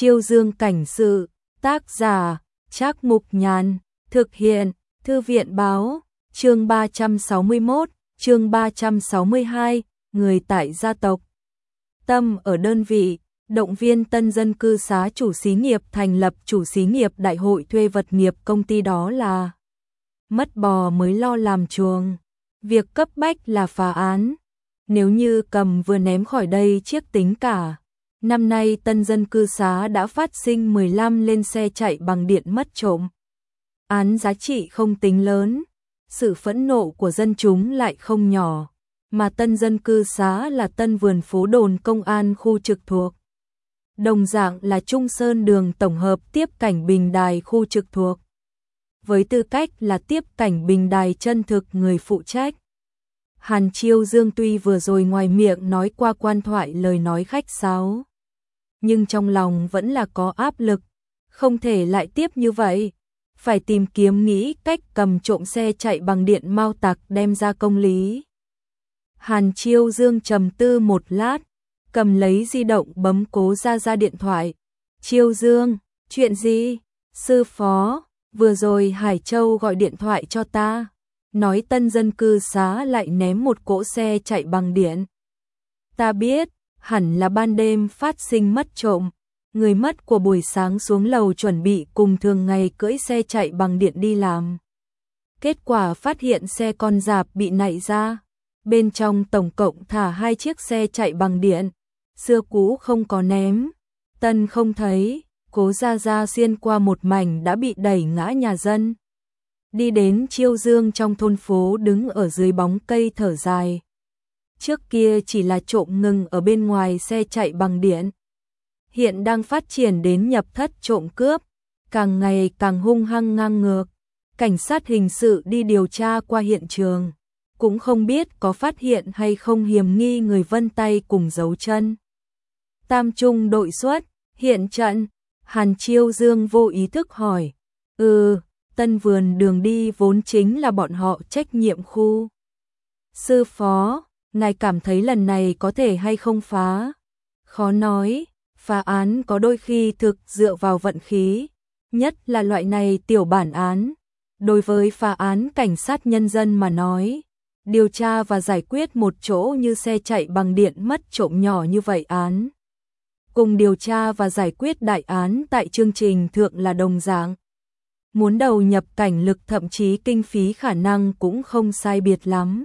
Chiêu Dương cảnh sự, tác giả, Trác Mục Nhàn, thực hiện, Thư viện báo, chương 361, chương 362, người tại gia tộc. Tâm ở đơn vị, động viên tân dân cư xá chủ xí nghiệp thành lập chủ xí nghiệp đại hội thuê vật nghiệp công ty đó là mất bò mới lo làm chuồng. Việc cấp bách là phá án. Nếu như cầm vừa ném khỏi đây chiếc tính cả. Năm nay tân dân cư xá đã phát sinh 15 lên xe chạy bằng điện mất trộm. Án giá trị không tính lớn, sự phẫn nộ của dân chúng lại không nhỏ, mà tân dân cư xá là tân vườn phố đồn công an khu trực thuộc. Đồng dạng là Trung Sơn đường tổng hợp tiếp cảnh bình đài khu trực thuộc. Với tư cách là tiếp cảnh bình đài chân thực người phụ trách. Hàn Chiêu Dương tuy vừa rồi ngoài miệng nói qua quan thoại lời nói khách sáo, nhưng trong lòng vẫn là có áp lực, không thể lại tiếp như vậy, phải tìm kiếm nghĩ cách cầm trộm xe chạy bằng điện mao tặc đem ra công lý. Hàn Chiêu Dương trầm tư một lát, cầm lấy di động bấm Cố Gia Gia điện thoại. Chiêu Dương, chuyện gì? Sư phó, vừa rồi Hải Châu gọi điện thoại cho ta, nói tân dân cư xá lại ném một cỗ xe chạy bằng điện. Ta biết, hẳn là ban đêm phát sinh mất trộm, người mất của buổi sáng xuống lầu chuẩn bị cùng thường ngày cưỡi xe chạy bằng điện đi làm. Kết quả phát hiện xe con rạp bị nạy ra, bên trong tổng cộng thả 2 chiếc xe chạy bằng điện, xưa cũ không có ném, tân không thấy. Cố Gia Gia xuyên qua một mảnh đã bị đẩy ngã nhà dân, đi đến Chiêu Dương trong thôn phố đứng ở dưới bóng cây thở dài. Trước kia chỉ là trộm ngừng ở bên ngoài xe chạy bằng điện, hiện đang phát triển đến nhập thất trộm cướp, càng ngày càng hung hăng ngang ngược. Cảnh sát hình sự đi điều tra qua hiện trường, cũng không biết có phát hiện hay không hiểm nghi người vân tay cùng dấu chân. Tam trung đội xuất, hiện trận. Hàn Chiêu Dương vô ý thức hỏi. Tân vườn đường đi vốn chính là bọn họ trách nhiệm khu. Sư phó, ngài cảm thấy lần này có thể hay không phá? Khó nói, phá án có đôi khi thực dựa vào vận khí, nhất là loại này tiểu bản án. Đối với phá án cảnh sát nhân dân mà nói, điều tra và giải quyết một chỗ như xe chạy bằng điện mất trộm nhỏ như vậy án, cùng điều tra và giải quyết đại án tại chương trình thượng là đồng dạng. Muốn đầu nhập cảnh lực thậm chí kinh phí khả năng cũng không sai biệt lắm.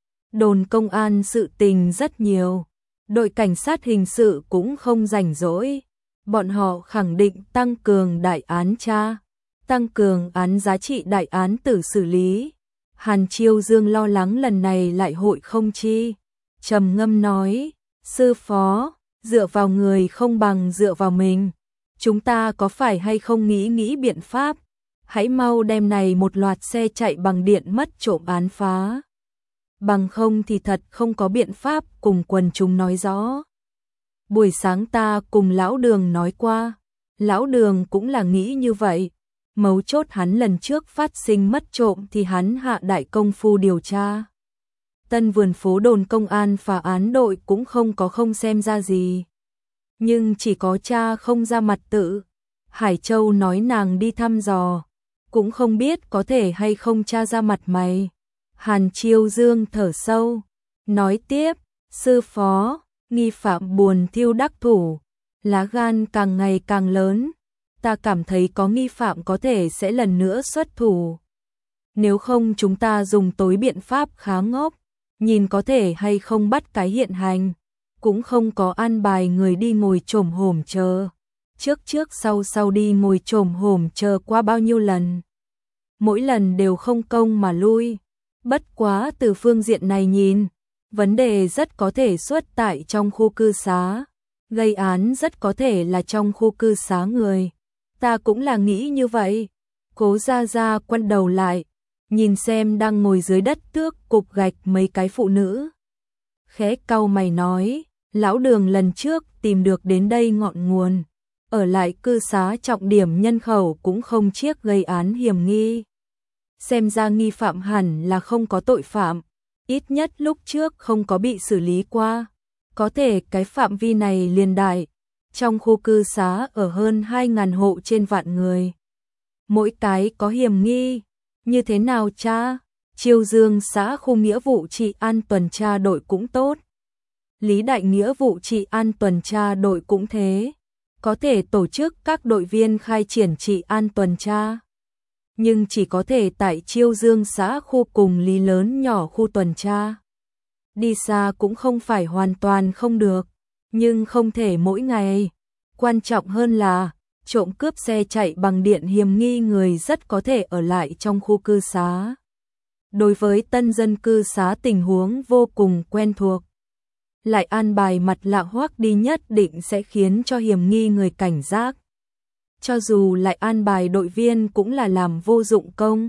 Đồn công an sự tình rất nhiều, đội cảnh sát hình sự cũng không rảnh rỗi. Bọn họ khẳng định tăng cường đại án tra, tăng cường án giá trị đại án tử xử lý. Hàn Chiêu Dương lo lắng lần này lại hội không chi. Trầm ngâm nói, sư phó, dựa vào người không bằng dựa vào mình. Chúng ta có phải hay không nghĩ biện pháp? Hãy mau đem này một loạt xe chạy bằng điện mất trộm án phá. Bằng không thì thật không có biện pháp cùng quần chúng nói rõ. Buổi sáng ta cùng lão Đường nói qua, lão Đường cũng là nghĩ như vậy. Mấu chốt hắn lần trước phát sinh mất trộm thì hắn hạ đại công phu điều tra. Tân vườn phố đồn công an phá án đội cũng không xem ra gì. Nhưng chỉ có cha không ra mặt tự. Hải Châu nói nàng đi thăm dò, cũng không biết có thể hay không tra ra mặt mày. Hàn Chiêu Dương thở sâu, nói tiếp, sư phó, nghi phạm buồn thiêu đắc thủ, lá gan càng ngày càng lớn. Ta cảm thấy có nghi phạm có thể sẽ lần nữa xuất thủ. Nếu không chúng ta dùng tối biện pháp khá ngốc, nhìn có thể hay không bắt cái hiện hành, cũng không có an bài người đi ngồi chồm hổm chờ. Trước sau đi ngồi chồm hổm chờ qua bao nhiêu lần. Mỗi lần đều không công mà lui. Bất quá từ phương diện này nhìn, vấn đề rất có thể xuất tại trong khu cư xá. Gây án rất có thể là trong khu cư xá người. Ta cũng là nghĩ như vậy. Cố Gia Gia quay đầu lại, nhìn xem đang ngồi dưới đất tước cục gạch mấy cái phụ nữ. Khẽ cau mày nói, lão Đường lần trước tìm được đến đây ngọn nguồn, ở lại cư xá trọng điểm nhân khẩu cũng không chiếc gây án hiểm nghi. Xem ra nghi phạm hẳn là không có tội phạm, ít nhất lúc trước không có bị xử lý qua. Có thể cái phạm vi này liền đại, Trong khu cư xá ở hơn 2.000 hộ trên vạn người. Mỗi cái có hiểm nghi. Như thế nào cha? Chiêu Dương xã khu nghĩa vụ trị an tuần tra đội cũng tốt. Lý Đại nghĩa vụ trị an tuần tra đội cũng thế. Có thể tổ chức các đội viên khai triển trị an tuần tra. Nhưng chỉ có thể tại Chiêu Dương xã khu cùng Lý lớn nhỏ khu tuần tra. Đi xa cũng không phải hoàn toàn không được, nhưng không thể mỗi ngày. Quan trọng hơn là, trộm cướp xe chạy bằng điện hiểm nghi người rất có thể ở lại trong khu cư xá. Đối với tân dân cư xá tình huống vô cùng quen thuộc. Lại an bài mặt lạ hoắc đi nhất định sẽ khiến cho hiểm nghi người cảnh giác. Cho dù lại an bài đội viên cũng là làm vô dụng công.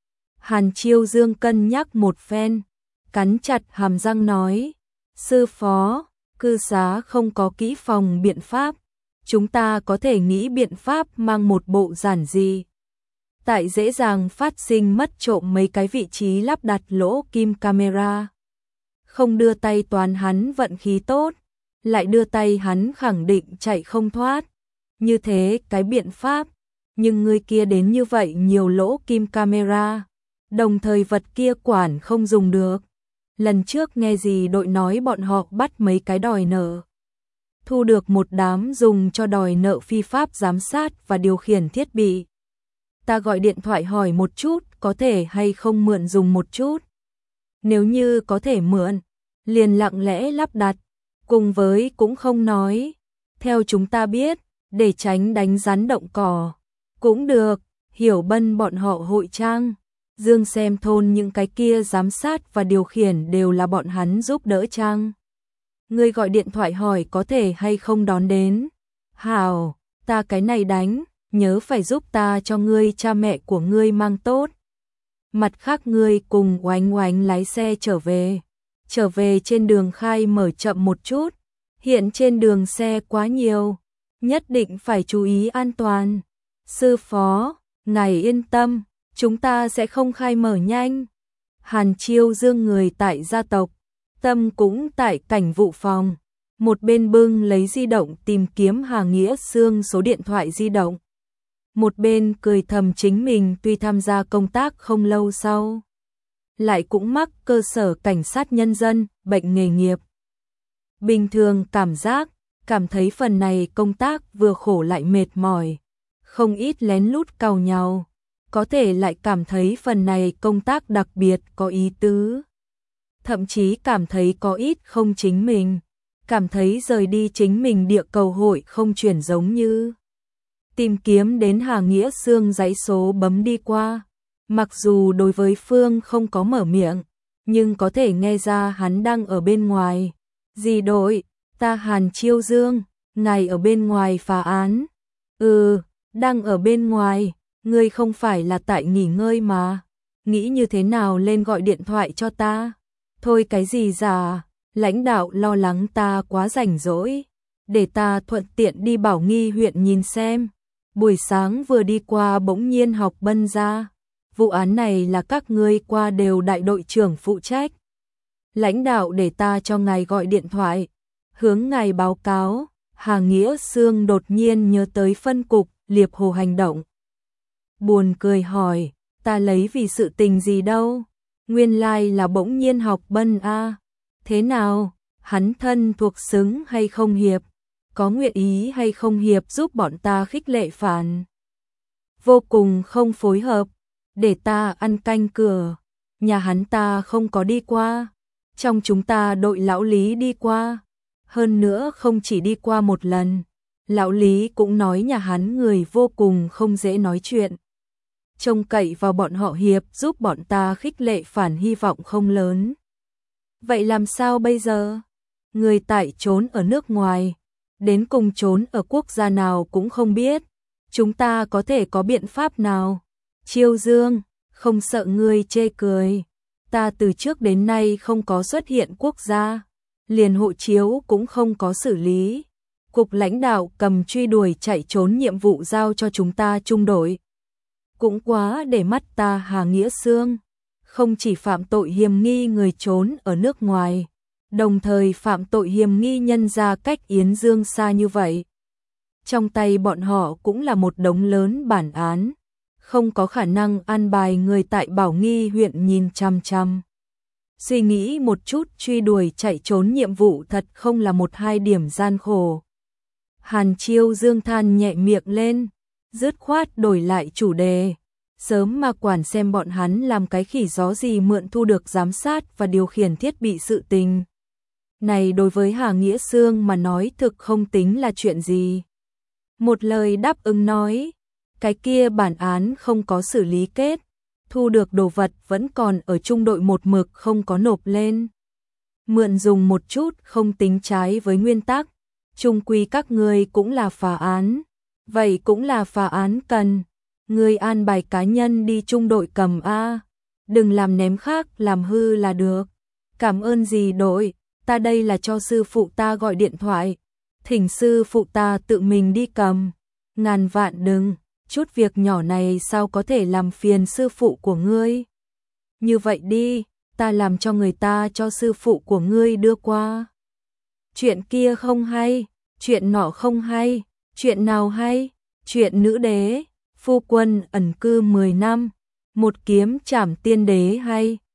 Hàn Chiêu Dương cân nhắc một phen, cắn chặt hàm răng nói, sư phó, cư xá không có kỹ phòng biện pháp, chúng ta có thể nghĩ biện pháp mang một bộ giản dị. Tại dễ dàng phát sinh mất trộm mấy cái vị trí lắp đặt lỗ kim camera. Không đưa tay toán hắn vận khí tốt, lại đưa tay hắn khẳng định chạy không thoát. Như thế cái biện pháp, nhưng người kia đến như vậy nhiều lỗ kim camera, đồng thời vật kia quản không dùng được. Lần trước nghe gì đội nói bọn họ bắt mấy cái đòi nợ. Thu được một đám dùng cho đòi nợ phi pháp giám sát và điều khiển thiết bị. Ta gọi điện thoại hỏi một chút có thể hay không mượn dùng một chút. Nếu như có thể mượn, liền lặng lẽ lắp đặt, cùng với cũng không nói. Theo chúng ta biết, để tránh đánh rắn động cỏ. Cũng được, Hiểu Bân bọn họ hội trang. Dương xem thôn những cái kia giám sát và điều khiển đều là bọn hắn giúp đỡ trang. Ngươi gọi điện thoại hỏi có thể hay không đón đến. Hảo, ta cái này đánh, nhớ phải giúp ta cho ngươi cha mẹ của ngươi mang tốt. Mặt khác ngươi cùng Oánh Oánh lái xe trở về. Trở về trên đường khai mở chậm một chút. Hiện trên đường xe quá nhiều, nhất định phải chú ý an toàn. Sư phó, ngài yên tâm, chúng ta sẽ không khai mở nhanh. Hàn Chiêu Dương người tại gia tộc, tâm cũng tại cảnh vụ phòng. Một bên bưng lấy di động tìm kiếm Hà Nghĩa Sương số điện thoại di động. Một bên cười thầm chính mình tuy tham gia công tác không lâu sau. Lại cũng mắc cơ sở cảnh sát nhân dân, bệnh nghề nghiệp. Bình thường cảm thấy phần này công tác vừa khổ lại mệt mỏi. Không ít lén lút càu nhau. Có thể lại cảm thấy phần này công tác đặc biệt có ý tứ. Thậm chí cảm thấy có ít không chính mình. Cảm thấy rời đi chính mình địa cầu hội không chuyển giống như. Tìm kiếm đến Hà Nghĩa Sương dãy số bấm đi qua. Mặc dù đối với Phương không có mở miệng, nhưng có thể nghe ra hắn đang ở bên ngoài. Dì đội, ta Hàn Chiêu Dương, ngài ở bên ngoài phá án. Đang ở bên ngoài, ngươi không phải là tại nghỉ ngơi mà. Nghĩ như thế nào lên gọi điện thoại cho ta. Thôi cái gì già, lãnh đạo lo lắng ta quá rảnh rỗi. Để ta thuận tiện đi Bảo Nghi huyện nhìn xem. Buổi sáng vừa đi qua bỗng nhiên học Bân ra. Vụ án này là các ngươi qua đều đại đội trưởng phụ trách. Lãnh đạo để ta cho ngài gọi điện thoại. Hướng ngài báo cáo. Hà Nghĩa Sương đột nhiên nhớ tới phân cục Liệp Hồ hành động. Buồn cười hỏi, ta lấy vì sự tình gì đâu. Nguyên lai là bỗng nhiên học Bân a. Thế nào, hắn thân thuộc xứng hay không hiệp? Có nguyện ý hay không hiệp giúp bọn ta khích lệ phản? Vô cùng không phối hợp. Để ta ăn canh cửa. Nhà hắn ta không có đi qua. Trong chúng ta đội lão Lý đi qua. Hơn nữa không chỉ đi qua một lần. Lão Lý cũng nói nhà hắn người vô cùng không dễ nói chuyện. Trông cậy vào bọn họ hiệp giúp bọn ta khích lệ phản hy vọng không lớn. Vậy làm sao bây giờ? Người tại trốn ở nước ngoài. Đến cùng trốn ở quốc gia nào cũng không biết. Chúng ta có thể có biện pháp nào? Chiêu Dương, không sợ ngươi chê cười. Ta từ trước đến nay không có xuất hiện quốc gia. Liền hộ chiếu cũng không có xử lý. Cục lãnh đạo cầm truy đuổi chạy trốn nhiệm vụ giao cho chúng ta trung đội. Cũng quá để mắt ta Hà Nghĩa Sương. Không chỉ phạm tội hiềm nghi người trốn ở nước ngoài. Đồng thời phạm tội hiềm nghi nhân ra cách Yến Dương xa như vậy. trong tay bọn họ cũng là một đống lớn bản án, không có khả năng an bài người tại Bảo Nghi huyện nhìn chằm chằm. Suy nghĩ một chút, truy đuổi chạy trốn nhiệm vụ thật không là một hai điểm gian khổ. Hàn Chiêu Dương than nhẹ miệng lên, dứt khoát đổi lại chủ đề. Sớm mà quản xem bọn hắn làm cái khỉ gió gì mượn thu được giám sát và điều khiển thiết bị sự tình. Này đối với Hà Nghĩa Sương mà nói thực không tính là chuyện gì. Một lời đáp ứng nói, cái kia bản án không có xử lý kết, thu được đồ vật vẫn còn ở trung đội một mực không có nộp lên. Mượn dùng một chút không tính trái với nguyên tắc, chung quy các người cũng là phá án, vậy cũng là phá án cần. Người an bài cá nhân đi trung đội cầm A, đừng làm ném khác làm hư là được. Cảm ơn gì đội, ta đây là cho sư phụ ta gọi điện thoại, thỉnh sư phụ ta tự mình đi cầm. Ngàn vạn đừng, chút việc nhỏ này sao có thể làm phiền sư phụ của ngươi. Như vậy đi, ta làm cho người ta cho sư phụ của ngươi đưa qua. Chuyện kia không hay, chuyện nọ không hay, chuyện nào hay, chuyện nữ đế, phu quân ẩn cư 10 năm, một kiếm trảm tiên đế hay.